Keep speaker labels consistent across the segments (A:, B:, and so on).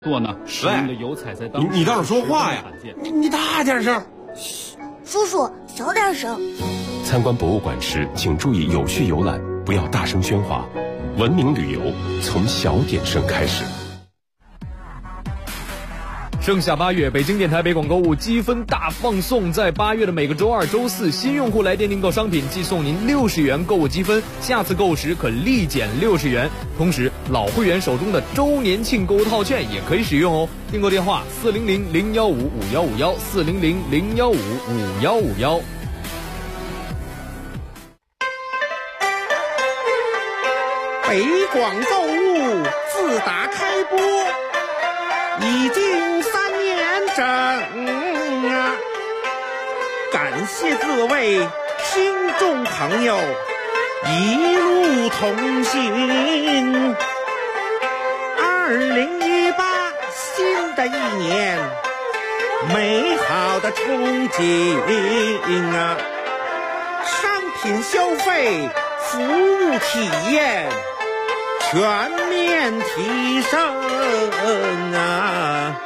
A: 做呢，使用的油彩在当
B: 你倒是说话呀！你大点声。
C: 嘘，叔叔小点声。
D: 参观博物馆时，请注意有序游览，不要大声喧哗。文明旅游从小点声开始。
E: 盛夏8月，北京电台北广购物积分大放送，在8月的每个周二、周四，新用户来电订购商品，即送您60元购物积分，下次购物时可立减60元。同时，老会员手中的周年庆购物套券也可以使用哦。订购电话400-015-5151，400-015-5151。
F: 北广购物自打开播已经3年整啊！感谢各位听众朋友一路同行。2018新的一年，美好的憧憬啊！商品消费、服务体验全面提升啊！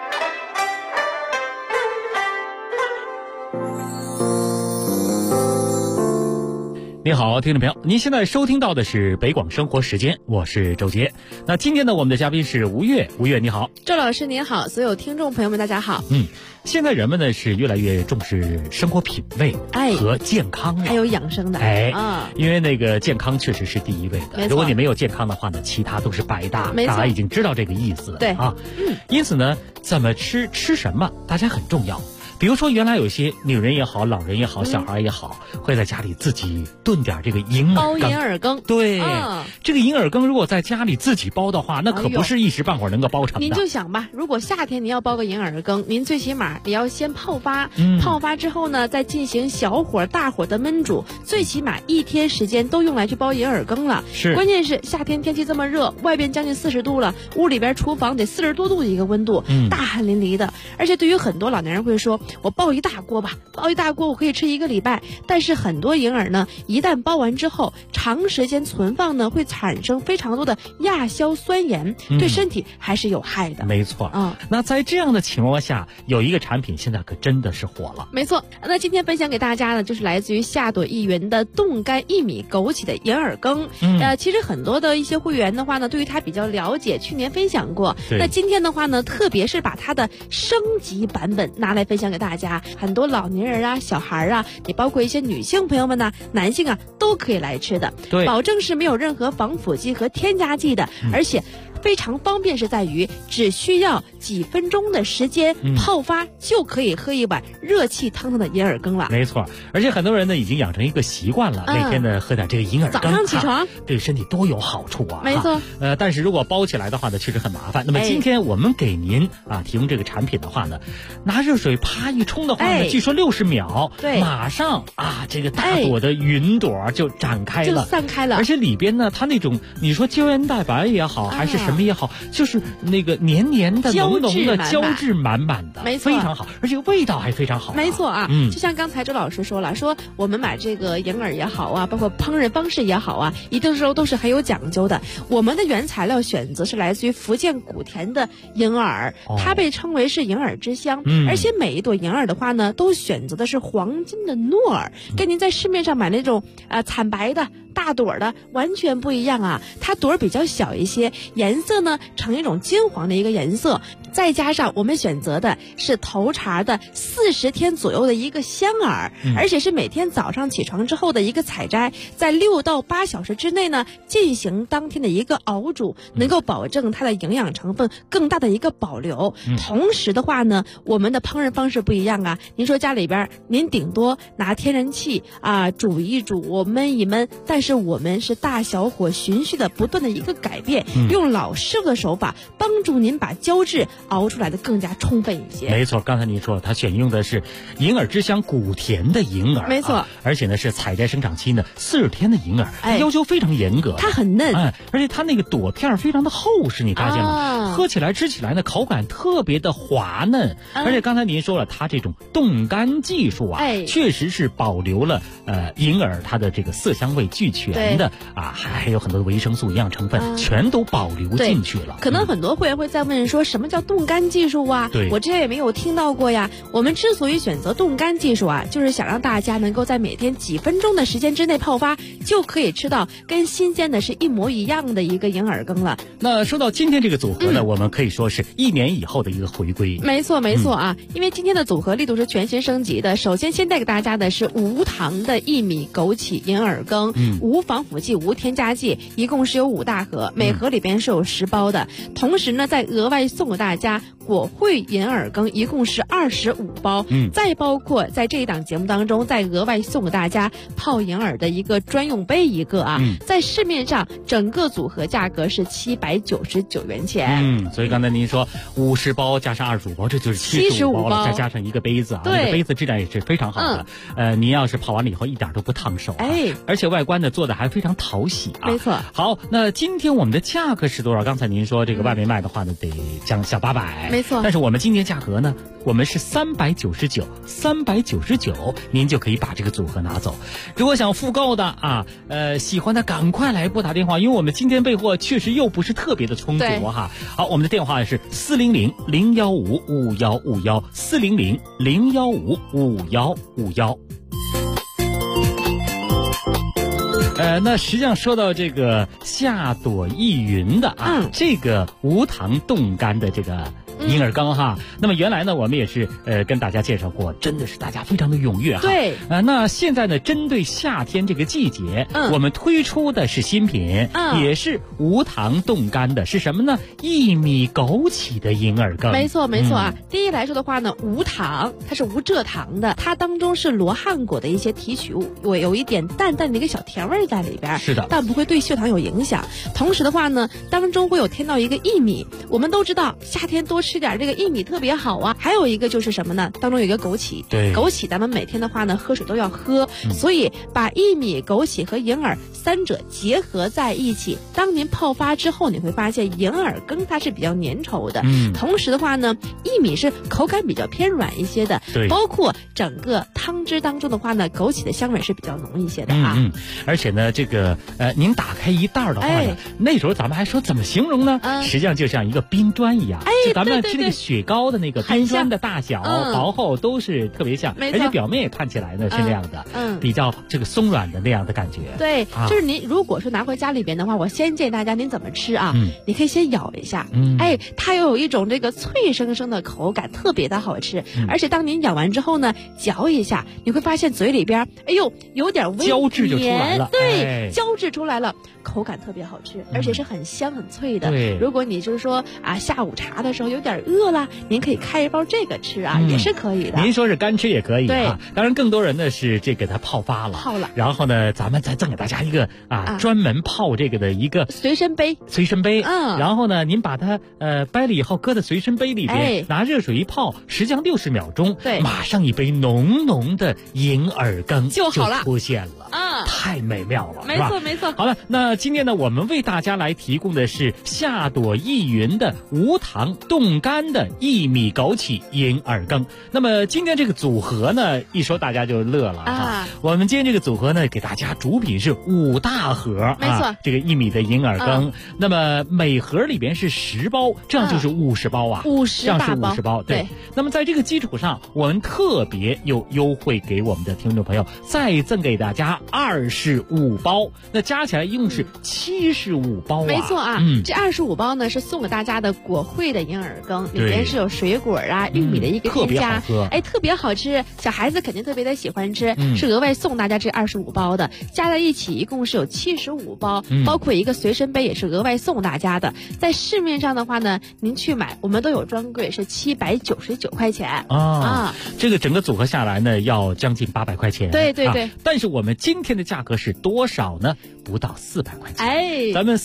G: 你好，听众朋友，您现在收听到的是北广生活时间，我是周杰。那今天呢，我们的嘉宾是吴越，吴越你好。
H: 周老师您好，所有听众朋友们大家好。
G: 现在人们呢是越来越重视生活品味和健康了，
H: 还有养生的
G: 因为那个健康确实是第一位的。如果你没有健康的话呢，其他都是白搭。大家已经知道这个意思了。
H: 对啊，
G: 因此呢，怎么吃什么，大家很重要。比如说，原来有些女人也好，老人也好，小孩也好，会在家里自己炖点这个银耳羹。
H: 包银耳羹。
G: 对，这个银耳羹如果在家里自己包的话，那可不是一时半会儿能够包成的。
H: 您就想吧，如果夏天您要包个银耳羹，您最起码也要先泡发，泡发之后呢，再进行小火、大火的焖煮，最起码1天时间都用来去包银耳羹了。
G: 是，
H: 关键是夏天天气这么热，外边将近40度了，屋里边厨房得40多度的一个温度，大汗淋漓的。而且对于很多老年人会说，我包一大锅吧，包一大锅我可以吃1个礼拜。但是很多银耳呢，一旦包完之后，长时间存放呢，会产生非常多的亚硝酸盐，对身体还是有害的。
G: 没错。那在这样的情况下，有一个产品现在可真的是火了。
H: 没错。那今天分享给大家呢，就是来自于夏朵一元的冻干薏米枸杞的银耳羹。其实很多的一些会员的话呢，对于它比较了解，去年分享过。那今天的话呢，特别是把它的升级版本拿来分享给大家。很多老年人啊、小孩啊，也包括一些女性朋友们呢、男性啊，都可以来吃的。
G: 对，
H: 保证是没有任何防腐剂和添加剂的，而且非常方便，是在于只需要几分钟的时间泡发就可以喝一碗热气腾腾的银耳羹了。
G: 没错，而且很多人呢已经养成一个习惯了，每天呢喝点这个银耳羹，
H: 早上起床
G: 对身体多有好处啊。
H: 没错。
G: 但是如果包起来的话呢，确实很麻烦。那么今天我们给您提供这个产品的话呢，拿热水啪一冲的话呢，据说60秒，
H: 对，
G: 马上这个大朵的云朵就展开了，
H: 就散开了。
G: 而且里边呢，它那种你说胶原蛋白也好，还是什么也好，就是那个黏黏的、浓浓的、胶质满满的，
H: 没错，
G: 非常好，而且味道还非常好。
H: 没错啊，就像刚才周老师说了，说我们买这个银耳也好啊，包括烹饪方式也好啊，一定时候都是很有讲究的。我们的原材料选择是来自于福建古田的银耳，它被称为是银耳之乡，而且每一朵银耳的话呢，都选择的是黄金的糯耳，跟您在市面上买那种惨白的大朵的完全不一样啊。它朵比较小一些，颜色呢呈一种金黄的一个颜色，再加上我们选择的是头茬的40天左右的一个香耳，而且是每天早上起床之后的一个采摘，在6到8小时之内呢进行当天的一个熬煮，能够保证它的营养成分更大的一个保留。同时的话呢，我们的烹饪方式不一样啊。您说家里边您顶多拿天然气煮一煮，焖一焖，但是我们是大小火循序的不断的一个改变，用老师傅的手法帮助您把胶质熬出来的更加充分一些。
G: 没错，刚才您说它选用的是银耳之乡古田的银耳，
H: 没错，
G: 而且呢是采摘生长期呢40天的银耳，要求非常严格，
H: 它很嫩，
G: 而且它那个朵片非常的厚实，你发现吗？喝起来吃起来呢口感特别的滑嫩，而且刚才您说了，它这种冻干技术确实是保留了银耳它的这个色香味俱全的还有很多的维生素、营养成分，全都保留进去了。
H: 可能很多会员会在问说，什么叫冻干技术啊？
G: 对，
H: 我之前也没有听到过呀。我们之所以选择冻干技术啊，就是想让大家能够在每天几分钟的时间之内泡发，就可以吃到跟新鲜的是一模一样的一个银耳羹了。
G: 那说到今天这个组合呢，我们可以说是1年以后的一个回归。
H: 没错啊，因为今天的组合力度是全新升级的。首先先带给大家的是无糖的薏米枸杞银耳羹，无防腐剂、无添加剂，一共是有5大盒，每盒里边是有10包的。同时呢，再额外送给大家果汇银耳羹，一共是25包。再包括在这一档节目当中，再额外送给大家泡银耳的一个专用杯一个啊。在市面上整个组合价格是799元钱。
G: 所以刚才您说50包加上25包，这就是75包了，再加上一个杯子啊，这个杯子质量也是非常好的。您要是泡完了以后一点都不烫手而且外观呢做的还非常讨喜啊。
H: 没错。
G: 好，那今天我们的价格是多少？刚才您说这个外面卖的话呢，得将小800。
H: 没错。
G: 但是我们今天价格呢，我们是399，您就可以把这个组合拿走。如果想复购的喜欢的赶快来拨打电话，因为我们今天备货确实又不是特别的充足哈。好，我们的电话是400-015-5151，400-015-5151。那实际上说到这个夏朵意云的这个无糖冻干的这个银耳羹哈，那么原来呢我们也是跟大家介绍过，真的是大家非常的踊跃哈。
H: 对，
G: 那现在呢针对夏天这个季节，我们推出的是新品，也是无糖冻干的，是什么呢？薏米枸杞的银耳羹。
H: 没错啊。第一来说的话呢，无糖，它是无蔗糖的，它当中是罗汉果的一些提取物，有一点淡淡的一个小甜味在里边。
G: 是的，
H: 但不会对血糖有影响。同时的话呢，当中会有添到一个薏米，我们都知道夏天多吃点这个薏米特别好啊。还有一个就是什么呢？当中有一个枸杞，
G: 对，
H: 枸杞咱们每天的话呢喝水都要喝，所以把薏米、枸杞和银耳3者结合在一起，当您泡发之后，你会发现银耳羹它是比较粘稠的。同时的话呢，薏米是口感比较偏软一些的，
G: 对，
H: 包括整个汤汁当中的话呢，枸杞的香味是比较浓一些的
G: 而且呢，这个您打开一袋的话呢，那时候咱们还说怎么形容呢？实际上就像一个冰砖一样，就咱们吃那个雪糕的那个冰砖的大小、薄厚都是特别像，而且表面也看起来呢是那样的，比较这个松软的那样的感觉。
H: 对，就是您如果说拿回家里边的话，我先建议大家您怎么吃啊？你可以先咬一下，它又有一种这个脆生生的口感，特别的好吃。而且当您咬完之后呢，嚼一下，你会发现嘴里边，有点微
G: 胶质就出来了，
H: 对，胶质出来了，口感特别好吃，而且是很香很脆的。
G: 对，
H: 如果你就是说下午茶的时候有点饿了，您可以开一包这个吃也是可以的。
G: 您说是干吃也可以
H: 对，
G: 当然更多人呢是这给它泡发了，然后呢咱们再赠给大家一个专门泡这个的一个
H: 随身杯，
G: 然后呢您把它掰了以后搁在随身杯里边，拿热水一泡，实际上60秒钟，
H: 对，
G: 马上一杯浓浓的银耳羹
H: 就好了，
G: 出现了太美妙了，
H: 没错。
G: 好了，那今天呢我们为大家来提供的是夏朵意云的无糖冻干的薏米枸杞银耳羹。那么今天这个组合呢，一说大家就乐了我们今天这个组合呢，给大家主品是5大盒，
H: 没错，
G: 这个薏米的银耳羹。那么每盒里边是10包，这样就是50包
H: 50
G: 这样是50包。对。那么在这个基础上，我们特别又优惠给我们的听众朋友，再赠给大家25包，那加起来一共是75包
H: 没错这25包呢是送给大家的果汇的银耳羹，里边是有水果玉米的一个添加，特别好吃，小孩子肯定特别的喜欢吃，是额外送大家这25包的，加在一起一共是有75包，包括一个随身杯也是额外送大家的。在市面上的话呢，您去买我们都有专柜，是799块钱
G: 这个整个组合下来呢要将近800块钱，
H: 对，
G: 但是我们今天的价格是多少呢？不到400块钱，咱们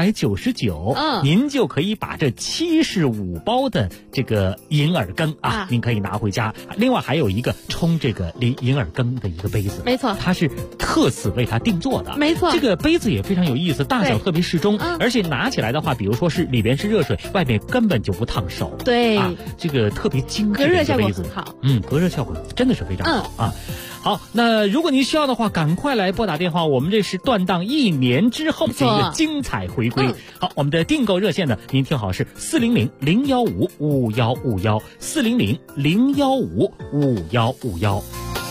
G: 399，您就可以把这75包的这个银耳羹您可以拿回家。另外还有一个冲这个银耳羹的一个杯子，
H: 没错，
G: 它是特此为它定做的，
H: 没错。
G: 这个杯子也非常有意思，大小特别适中，而且拿起来的话，比如说是里边是热水，外面根本就不烫手，
H: 对，
G: 这个特别精致的一个杯子，
H: 隔热效果很好，
G: 隔热效果真的是非常好好，那如果您需要的话，赶快来拨打电话，我们这是断档1年之后这个精彩回归。好，我们的订购热线呢，您听好是400-015-5151，400-015-5151。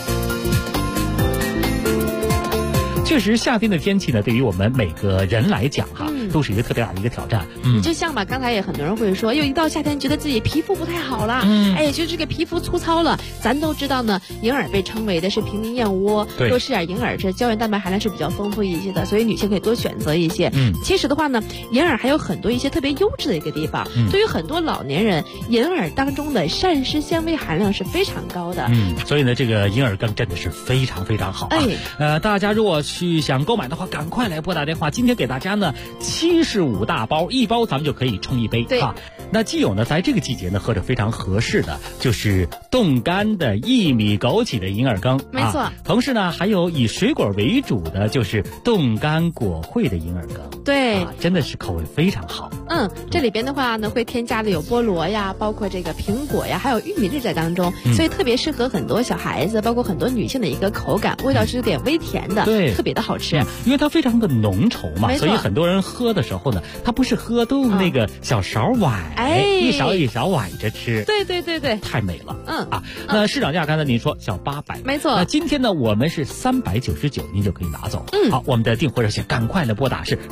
G: 确实，夏天的天气呢，对于我们每个人来讲哈，都是一个特别大的一个挑战。
H: 就像吧，刚才也很多人会说，一到夏天觉得自己皮肤不太好了，觉得这个皮肤粗糙了。咱都知道呢，银耳被称为的是平民燕窝，多吃点银耳，这胶原蛋白含量是比较丰富一些的，所以女性可以多选择一些。其实的话呢，银耳还有很多一些特别优质的一个地方。对于很多老年人，银耳当中的膳食纤维含量是非常高的。
G: 所以呢，这个银耳羹真的是非常非常好啊。大家如果去想购买的话，赶快来拨打电话。今天给大家呢75大包，一包咱们就可以冲一杯啊。那既有呢，在这个季节呢喝着非常合适的，就是冻干的薏米枸杞的银耳羹，
H: 没错。
G: 同时呢，还有以水果为主的，就是冻干果荟的银耳羹，
H: 对，
G: 真的是口味非常好。
H: 这里边的话呢，会添加的有菠萝呀，包括这个苹果呀，还有玉米粒在当中，所以特别适合很多小孩子，包括很多女性的一个口感，味道是有点微甜的，
G: 对，
H: 特别的好吃。
G: 因为它非常的浓稠嘛，所以很多人喝的时候呢，它不是喝，都用那个小勺崴，一勺一勺崴着吃。
H: 对，
G: 太美了。那市场价刚才您说小800，
H: 没错。
G: 那今天呢，我们是399，您就可以拿走。好，我们的订货热线赶快来拨打是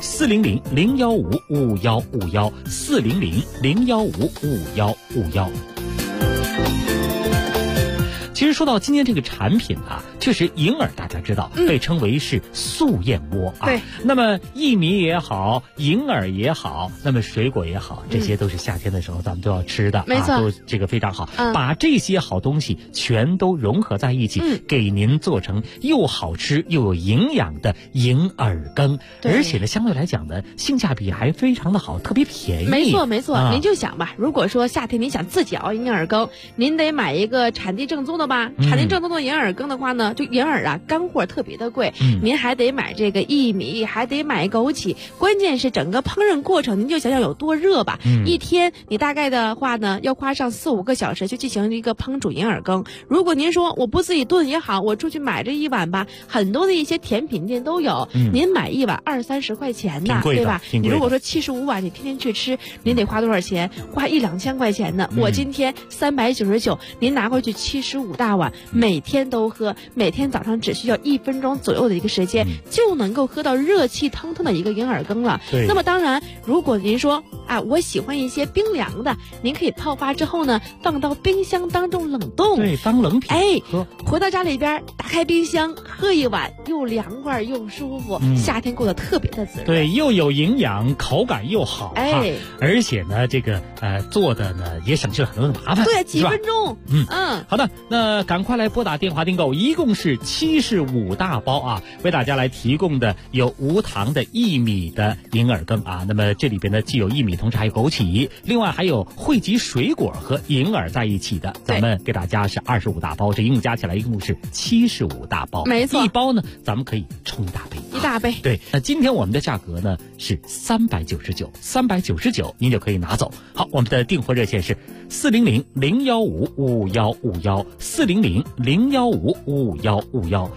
G: 400-015-5151，400-015-5151。其实说到今天这个产品啊，确实银耳大家知道被称为是素燕窝啊。
H: 对。
G: 那么薏米也好，银耳也好，那么水果也好，这些都是夏天的时候咱们都要吃的，
H: 没错，
G: 都这个非常好。把这些好东西全都融合在一起，给您做成又好吃又有营养的银耳羹，而且呢，相对来讲呢，性价比还非常的好，特别便宜。
H: 没错。您就想吧，如果说夏天您想自己熬银耳羹，您得买一个产地正宗的吧，产地正宗的银耳羹的话呢，就银耳啊，干货特别的贵，您还得买这个薏米，还得买枸杞，关键是整个烹饪过程，您就想想有多热吧。一天你大概的话呢，要花上4-5个小时去进行一个烹煮银耳羹。如果您说我不自己炖也好，我出去买这一碗吧，很多的一些甜品店都有，您买一碗20-30块钱呢，对吧？你如果说75碗，你天天去吃，您得花多少钱？花1-2千块钱呢。我今天399，您拿回去75大碗，每天都喝，每天早上只需要1分钟左右的一个时间，就能够喝到热气腾腾的一个银耳羹了。那么当然，如果您说我喜欢一些冰凉的，您可以泡发之后呢，放到冰箱当中冷冻，
G: 对，当冷品喝。
H: 回到家里边，打开冰箱喝一碗，又凉快又舒服，夏天过得特别的滋润。
G: 对，又有营养，口感又好，而且呢，这个做的呢也省去了很多的麻烦，
H: 对，几分钟。
G: 好的，那赶快来拨打电话订购，一共是75大包啊，为大家来提供的有无糖的薏米的银耳羹啊。那么这里边呢，既有薏米，同时还有枸杞，另外还有汇集水果和银耳在一起的，咱们给大家是25大包，这一共加起来一共是75大包，
H: 没错。
G: 一包呢，咱们可以冲一大杯，
H: 一大杯。
G: 对，那今天我们的价格呢是399，您就可以拿走。好，我们的订货热线是400-015-5151，400-015-5151。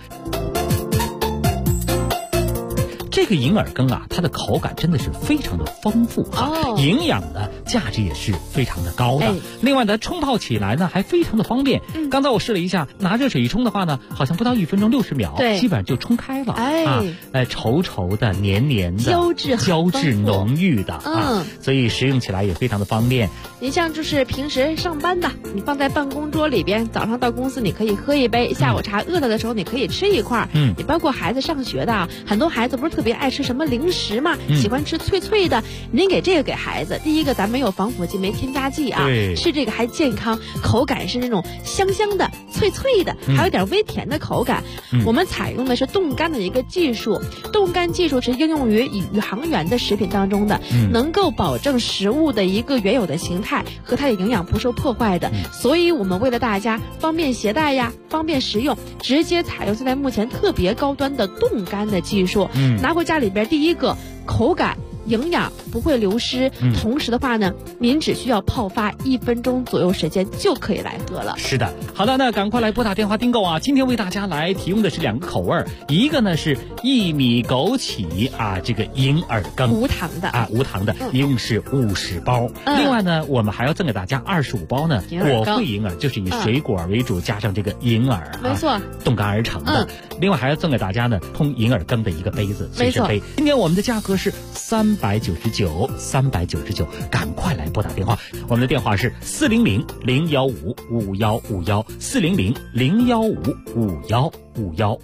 G: 这个银耳羹啊，它的口感真的是非常的丰富营养的价值也是非常的高的。另外呢，冲泡起来呢还非常的方便。刚才我试了一下，拿热水一冲的话呢，好像不到1分钟60秒，基本上就冲开了。稠稠的、黏黏的、胶质浓郁的所以食用起来也非常的方便。
H: 你像就是平时上班的，你放在办公桌里边，早上到公司你可以喝一杯，下午茶饿了的时候你可以吃一块。你包括孩子上学的，很多孩子不是特别爱吃什么零食嘛，喜欢吃脆脆的，您给这个给孩子，第一个咱没有防腐剂，没添加剂吃这个还健康，口感是那种香香的、脆脆的，还有点微甜的口感。我们采用的是冻干的一个技术，冻干技术是应用于宇航员的食品当中的，能够保证食物的一个原有的形态和它的营养不受破坏的。所以我们为了大家方便携带呀，方便食用，直接采用现在目前特别高端的冻干的技术。拿回家里边，第一个口感营养不会流失，同时的话呢，您只需要泡发1分钟左右时间就可以来喝了。
G: 是的，好的，那赶快来拨打电话订购啊！今天为大家来提供的是2个口味，一个呢是薏米枸杞啊，这个银耳羹，
H: 无糖的
G: 啊，无糖的，一共是50包。另外呢，我们还要赠给大家25包呢果惠银耳，就是以水果为主，加上这个银耳，
H: 没错，
G: 冻干而成的。另外还要赠给大家呢通银耳羹的一个杯子，随身杯。今天我们的价格是399，赶快来拨打电话，我们的电话是400-015-5151，400-015-5151。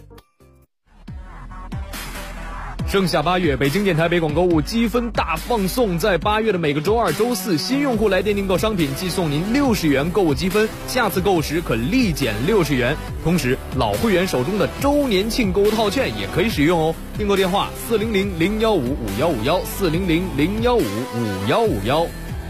E: 盛夏8月，北京电台北广购物积分大放送，在8月的每个周二、周四，新用户来电订购商品即送您60元购物积分，下次购时可立减60元。同时，老会员手中的周年庆购物套券也可以使用哦。订购电话400-015-5151，400-015-5151。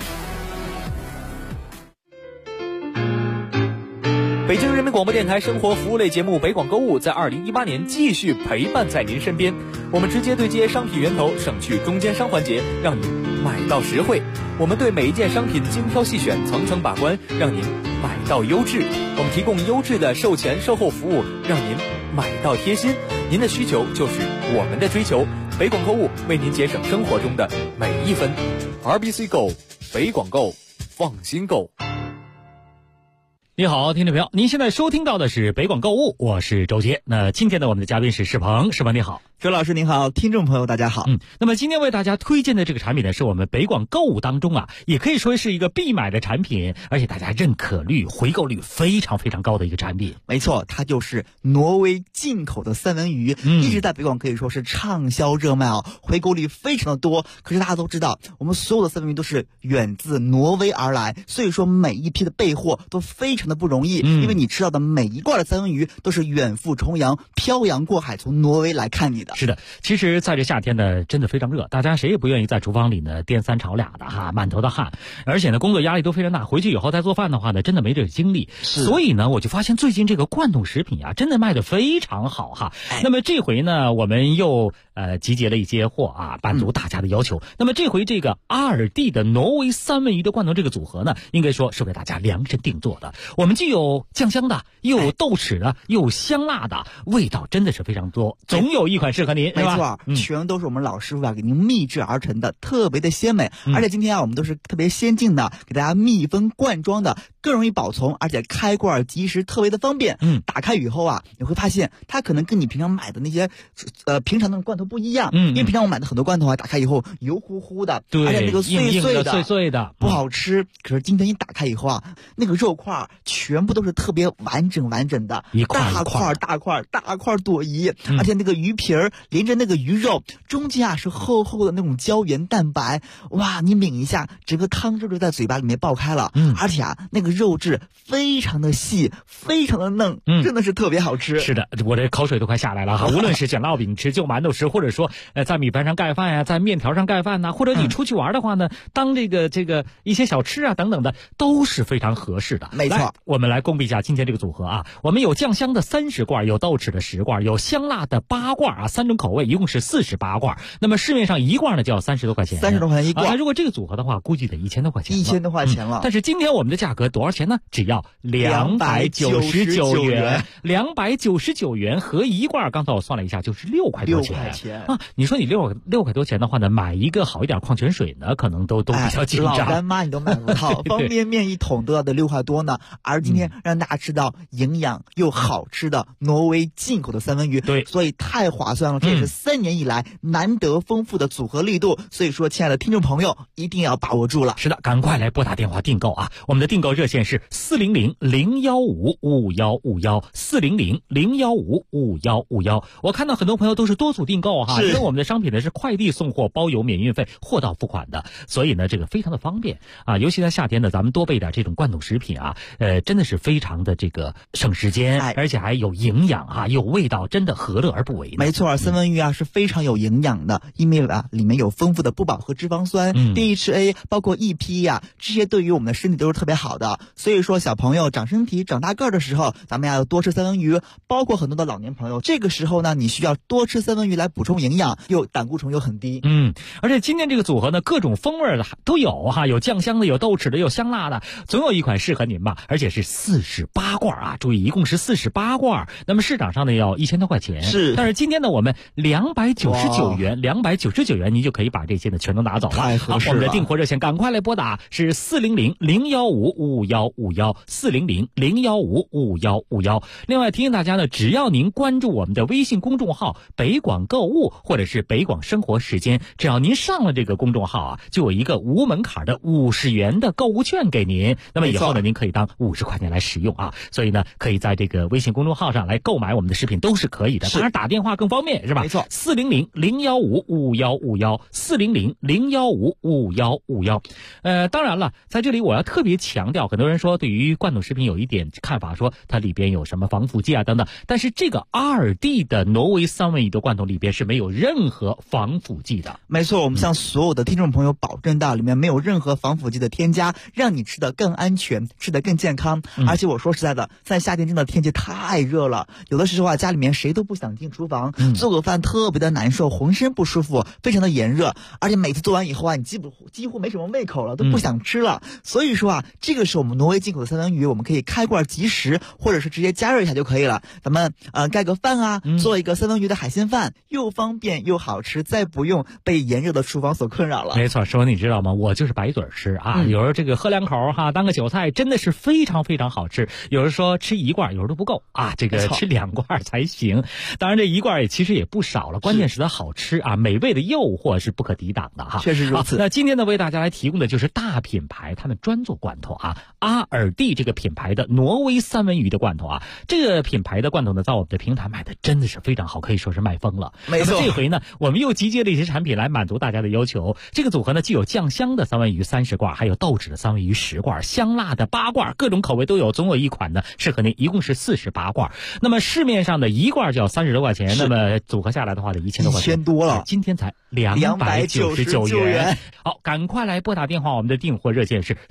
E: 北京人民广播电台生活服务类节目北广购物在2018年继续陪伴在您身边，我们直接对接商品源头，省去中间商环节，让您买到实惠。我们对每一件商品精挑细选，层层把关，让您买到优质。我们提供优质的售前售后服务，让您买到贴心。您的需求就是我们的追求，北广购物为您节省生活中的每一分。RBC Go， 北广购，放心购。
G: 你好，听众朋友，您现在收听到的是北广购物，我是周杰。那今天呢，我们的嘉宾是世鹏，世鹏你好。
I: 周老师您好，听众朋友大家好。
G: 那么今天为大家推荐的这个产品呢，是我们北广购物当中啊，也可以说是一个必买的产品，而且大家认可率、回购率非常非常高的一个产品。
I: 没错，它就是挪威进口的三文鱼，一直在北广可以说是畅销热卖啊，回购率非常的多。可是大家都知道，我们所有的三文鱼都是远自挪威而来，所以说每一批的备货都非常的不容易，因为你吃到的每一罐的三文鱼都是远赴重洋、漂洋过海从挪威来看你的。
G: 是的，其实在这夏天呢，真的非常热，大家谁也不愿意在厨房里呢颠3炒2的哈，满头的汗，而且呢工作压力都非常大，回去以后再做饭的话呢，真的没这个精力。所以呢，我就发现最近这个罐头食品啊，真的卖得非常好哈。那么这回呢，我们又集结了一些货啊，满足大家的要求。那么这回这个阿尔蒂的挪威三文鱼的罐头这个组合呢，应该说是为大家量身定做的。我们既有酱香的，又有豆豉的，又有香辣的，味道真的是非常多，总有一款适合您，
I: 没错，全都是我们老师傅给您秘制而成的，特别的鲜美。而且今天我们都是特别先进的，给大家密封罐装的，更容易保存，而且开罐即时，特别的方便。打开以后啊，你会发现它可能跟你平常买的那些平常的罐头不一样。因为平常我买的很多罐头啊，打开以后油乎乎的，
G: 对，
I: 而且那个碎
G: 碎的
I: 不好吃。可是今天一打开以后啊，那个肉块全部都是特别完整的，大块朵颐，而且那个鱼皮儿连着那个鱼肉中间啊是厚厚的那种胶原蛋白，哇，你抿一下，整个汤汁就在嘴巴里面爆开了。而且啊，那个肉质非常的细，非常的嫩，真的是特别好吃。
G: 是的，我这口水都快下来了哈。无论是卷烙饼吃、就馒头吃，或者说在米饭上盖饭呀，在面条上盖饭呐，或者你出去玩的话呢，当这个一些小吃啊等等的，都是非常合适的。
I: 没错，
G: 我们来公布一下今天这个组合啊，我们有酱香的30罐，有豆豉的10罐，有香辣的8罐啊，3种口味，一共是48罐。那么市面上一罐呢就要30多块钱
I: ，30多块钱一罐。
G: 如果这个组合的话，估计得1000多块钱
I: ，1000多块钱了。
G: 但是今天我们的价格多少钱呢？只要299元，299元合一罐。刚才我算了一下，就是6块多钱啊！你说你6块多钱的话呢，买一个好一点矿泉水呢，可能都比较紧张。
I: 老干妈你都买不到，方便面一桶都要得6块多呢。而今天让大家吃到营养又好吃的挪威进口的三文鱼，
G: 对，
I: 所以太划算了。这也是3年以来难得丰富的组合力度，所以说，亲爱的听众朋友，一定要把握住了。
G: 是的，赶快来拨打电话订购啊！我们的订购热线是400-015-5151，400-015-5151。我看到很多朋友都是多组订购哈，因为我们的商品呢是快递送货，包邮免运费，货到付款的，所以呢这个非常的方便啊。尤其在夏天呢，咱们多备点这种罐头食品啊，真的是非常的这个省时间，而且还有营养啊，有味道，真的何乐而不为呢？
I: 没错， 罐三文鱼啊是非常有营养的，因为啊里面有丰富的不饱和脂肪酸、DHA， 包括 EPA 呀，这些对于我们的身体都是特别好的。所以说小朋友长身体、长大个儿的时候，咱们要多吃三文鱼。包括很多的老年朋友，这个时候呢，你需要多吃三文鱼来补充营养，又胆固醇又很低。
G: 而且今天这个组合呢，各种风味的都有哈，有酱香的，有豆豉的，有香辣的，总有一款适合您吧。而且是48罐啊，注意一共是48罐。那么市场上呢要1000多块钱，
I: 是。
G: 但是今天呢，我们299元，299元您就可以把这些呢全都拿走了。
I: 太合适了。
G: 我们的订货热线赶快来拨打，是400-015-5151，400-015-5151。另外提醒大家呢，只要您关注我们的微信公众号北广购物或者是北广生活时间，只要您上了这个公众号啊，就有一个无门槛的50元的购物券给您。那么以后呢，您可以当50块钱来使用啊。所以呢，可以在这个微信公众号上来购买我们的食品都是可以的。当然打电话更方便是吧？
I: 没错
G: ，400-015-5151，400-015-5151。当然了，在这里我要特别强调，很多人说对于罐头食品有一点看法，说它里边有什么防腐剂啊等等，但是这个阿尔蒂的挪威三文鱼的罐头里边是没有任何防腐剂的。
I: 没错，我们向所有的听众朋友保证到，里面没有任何防腐剂的添加，让你吃得更安全，吃得更健康。而且我说实在的，在夏天真的天气太热了，有的时候啊，家里面谁都不想进厨房，做个饭特别的难受，浑身不舒服，非常的炎热，而且每次做完以后啊，你几乎没什么胃口了，都不想吃了。所以说啊，这个是我们挪威进口的三文鱼，我们可以开罐即食，或者是直接加热一下就可以了。咱们盖个饭啊，做一个三文鱼的海鲜饭，又方便又好吃，再不用被炎热的厨房所困扰了。
G: 没错，师傅你知道吗？我就是白嘴吃啊，有时候这个喝2口哈，当个韭菜，真的是非常非常好吃。有人说吃1罐，有时候都不够啊，这个吃2罐才行。当然这1罐其实也不少了，关键是它好吃啊，美味的诱惑是不可抵挡的哈。
I: 确实如此。
G: 那今天呢，为大家来提供的就是大品牌他们专做罐头啊，阿尔蒂这个品牌的挪威三文鱼的罐头啊，这个品牌的罐头呢，在我们的平台卖的真的是非常好，可以说是卖疯了。
I: 没错。
G: 那么这回呢，我们又集结了一些产品来满足大家的要求。这个组合呢，既有酱香的三文鱼30罐，还有豆豉的三文鱼10罐，香辣的8罐，各种口味都有，总有一款呢适合您，一共是48罐。那么市面上的1罐就要30多块钱，那么组合下来的话呢，1000多块钱，
I: 1000多了，
G: 今天才299元。好，赶快来拨打电话，我们的订货热线是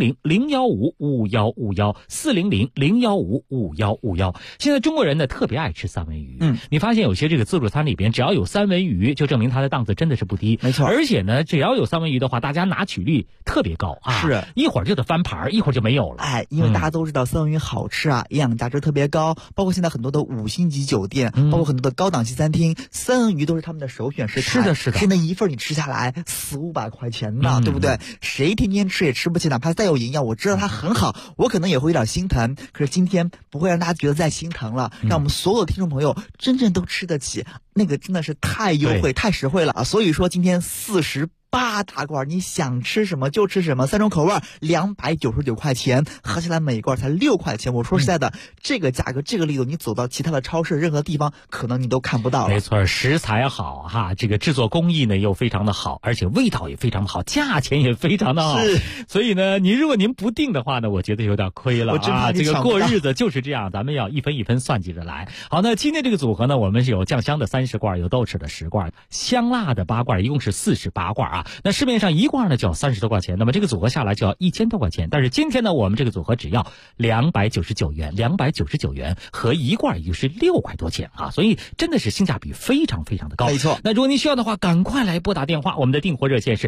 G: 400-015-5151，400-015-5151。现在中国人呢特别爱吃三文鱼，你发现有些这个自助餐里边只要有三文鱼，就证明它的档次真的是不低。
I: 没错，
G: 而且呢，只要有三文鱼的话，大家拿取率特别高啊，
I: 是
G: 一会儿就得翻盘，一会儿就没有了。
I: 因为大家都知道三文鱼好吃啊，营养价值特别高，包括现在很多的5星级酒店，包括很多的高档级餐厅，三文鱼都是他们的首选食材。
G: 是的，是的。
I: 现在一份你吃下来400-500块钱呢，对不对？谁天天吃也吃不起，哪怕再有营养，我知道它很好，我可能也会有点心疼。可是今天不会让大家觉得再心疼了，让我们所有的听众朋友真正都吃得起，那个真的是太优惠、太实惠了啊！所以说今天48大罐，你想吃什么就吃什么，3种口味，299块钱，合起来每一罐才6块钱。我说实在的，这个价格、这个力度，你走到其他的超市任何地方，可能你都看不到了。
G: 没错，食材好哈，这个制作工艺呢又非常的好，而且味道也非常的好，价钱也非常的好。
I: 是，
G: 所以呢，如果您不定的话呢，我觉得有点亏了
I: 我真怕
G: 这个过日子就是这样，咱们要一分一分算计着来。好，那今天这个组合呢，我们是有酱香的30罐，有豆豉的10罐，香辣的8罐，一共是48罐啊。那市面上1罐呢就要30多块钱，那么这个组合下来就要1000多块钱。但是今天呢，我们这个组合只要299元，299元和1罐也就是6块多钱啊，所以真的是性价比非常非常的高。
I: 没错。
G: 那如果您需要的话，赶快来拨打电话，我们的订货热线是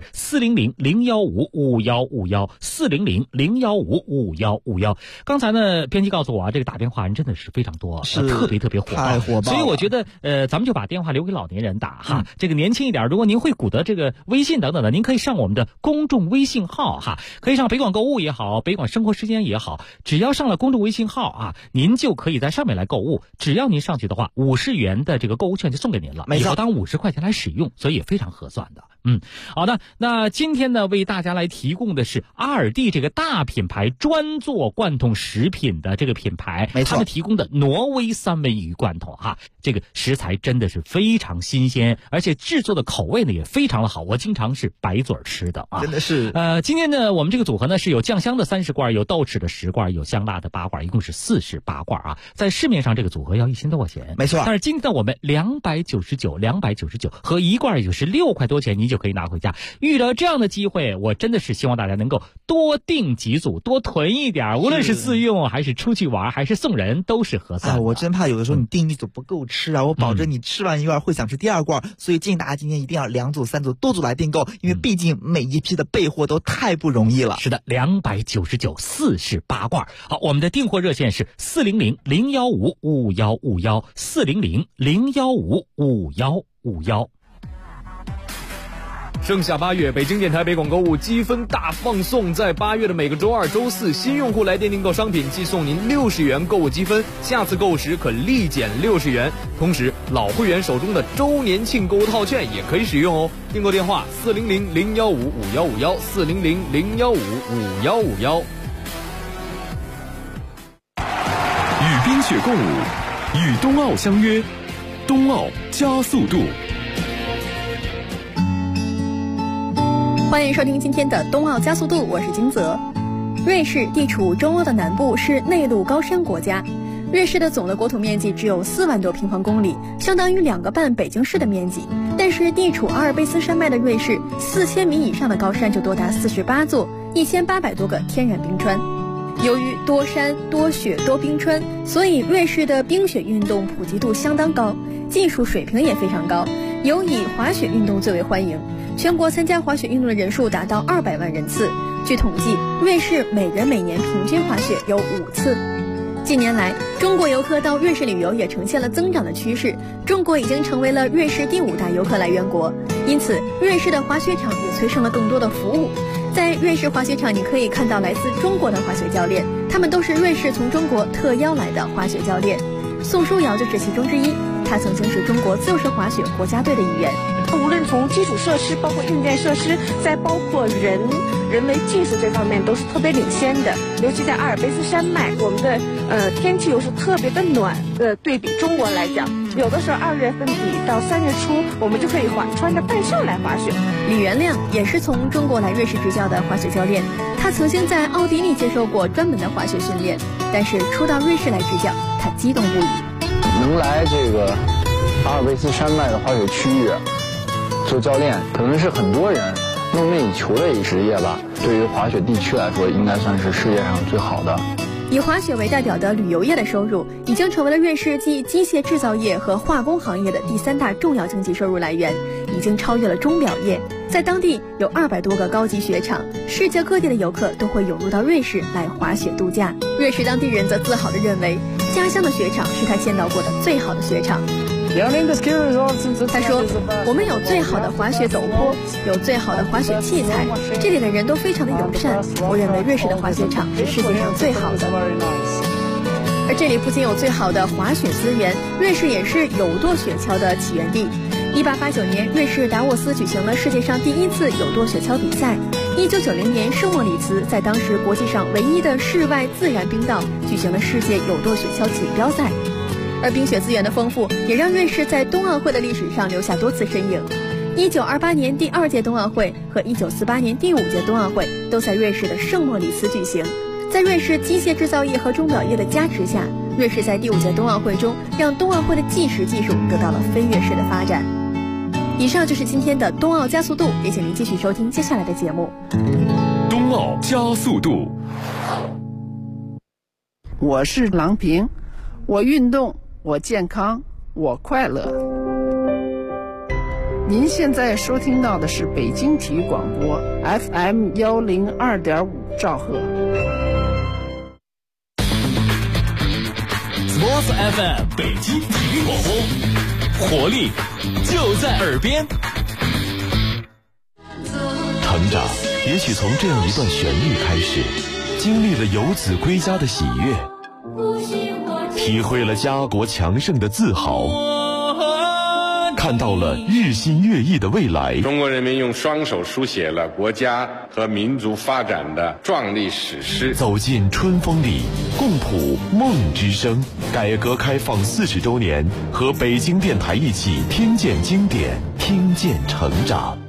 G: 400-015-5151，400-015-5151。刚才呢，编辑告诉我啊，这个打电话人真的是非常多，特别火爆，
I: 太火爆了。
G: 所以我觉得咱们就把电话留给老年人打哈，这个年轻一点，如果您会鼓捣这个微信等等的，您可以上我们的公众微信号哈，可以上北广购物也好，北广生活时间也好，只要上了公众微信号啊，您就可以在上面来购物。只要您上去的话，50元的这个购物券就送给您了，以后当50块钱来使用，所以也非常合算的。好的，那今天呢，为大家来提供的是阿尔蒂这个大品牌专做罐头食品的这个品牌，
I: 没错，
G: 他们提供的挪威三文鱼罐头哈，这个食材真的是非常新鲜，而且制作的口味呢也非常的好。我经常常是白嘴吃的啊，
I: 真的是。
G: 今天呢，我们这个组合呢是有酱香的30罐，有豆豉的10罐，有香辣的8罐，一共是48罐啊。在市面上这个组合要1000多块钱，
I: 没错。
G: 但是今天呢，我们299和1罐也就是6块多钱，你就可以拿回家。遇到这样的机会，我真的是希望大家能够多订几组，多囤一点，无论是自用还是出去玩还是送人，都是合算的。
I: 我真怕有的时候你订一组不够吃啊，我保证你吃完1罐会想吃第2罐，所以建议大家今天一定要2组、3组、多组来订购，因为毕竟每一批的备货都太不容易了。
G: 是的，29948罐。好，我们的订货热线是400-015-5151 400-015-5151。
E: 盛夏8月，北京电台北广购物积分大放送，在8月的每个周2、周4，新用户来电订购商品，即送您60元购物积分，下次购物时可立减60元。同时，老会员手中的周年庆购物套券也可以使用哦。订购电话400-015-5151 400-015-5151。
D: 与冰雪共舞，与冬奥相约，冬奥加速度。
J: 欢迎收听今天的冬奥加速度，我是金泽。瑞士地处中欧的南部，是内陆高山国家。瑞士的总的国土面积只有4万多平方公里，相当于2个半北京市的面积。但是地处阿尔卑斯山脉的瑞士，4000米以上的高山就多达48座，1800多个天然冰川。由于多山、多雪、多冰川，所以瑞士的冰雪运动普及度相当高，技术水平也非常高，尤以滑雪运动最为欢迎。全国参加滑雪运动的人数达到200万人次。据统计，瑞士每人每年平均滑雪有5次。近年来，中国游客到瑞士旅游也呈现了增长的趋势，中国已经成为了瑞士第5大游客来源国。因此，瑞士的滑雪场也催生了更多的服务。在瑞士滑雪场，你可以看到来自中国的滑雪教练，他们都是瑞士从中国特邀来的滑雪教练。宋书瑶就是其中之一，他曾经是中国自由式滑雪国家队的一员。
K: 无论从基础设施，包括硬件设施，再包括人为技术这方面都是特别领先的。尤其在阿尔卑斯山脉，我们的天气又是特别的暖，对比中国来讲，有的时候2月份底到3月初，我们就可以穿着半袖来滑雪。
J: 李元亮也是从中国来瑞士执教的滑雪教练，他曾经在奥地利接受过专门的滑雪训练，但是初到瑞士来执教，他激动不已。
L: 能来这个阿尔卑斯山脉的滑雪区域做教练，可能是很多人梦寐以求的一个职业吧。对于滑雪地区来说，应该算是世界上最好的。
J: 以滑雪为代表的旅游业的收入，已经成为了瑞士继机械制造业和化工行业的第3大重要经济收入来源，已经超越了钟表业。在当地有200多个高级雪场，世界各地的游客都会涌入到瑞士来滑雪度假。瑞士当地人则自豪地认为，家乡的雪场是他见到过的最好的雪场。他说，我们有最好的滑雪陡坡，有最好的滑雪器材，这里的人都非常的友善，我认为瑞士的滑雪场是世界上最好的。而这里不仅有最好的滑雪资源，瑞士也是有舵雪橇的起源地。1889年，瑞士达沃斯举行了世界上第1次有舵雪橇比赛。1990年，圣莫里茨在当时国际上唯一的室外自然冰道举行了世界有舵雪橇锦标赛。而冰雪资源的丰富，也让瑞士在冬奥会的历史上留下多次身影。1928年第2届冬奥会和1948年第5届冬奥会都在瑞士的圣莫里茨举行。在瑞士机械制造业和钟表业的加持下，瑞士在第5届冬奥会中让冬奥会的计时技术得到了飞跃式的发展。以上就是今天的冬奥加速度，也请您继续收听接下来的节目。
D: 冬奥加速度。
M: 我是郎平，我运动，我健康，我快乐。您现在收听到的是北京体育广播 FM 102.5兆赫。
N: Sports FM 北京体育广播，活力就在耳边。
D: 成长也许从这样一段旋律开始，经历了游子归家的喜悦，体会了家国强盛的自豪，看到了日新月异的未来。
O: 中国人民用双手书写了国家和民族发展的壮丽史诗。
D: 走进春风里，共谱梦之声。改革开放40周年，和北京电台一起听见经典，听见成长。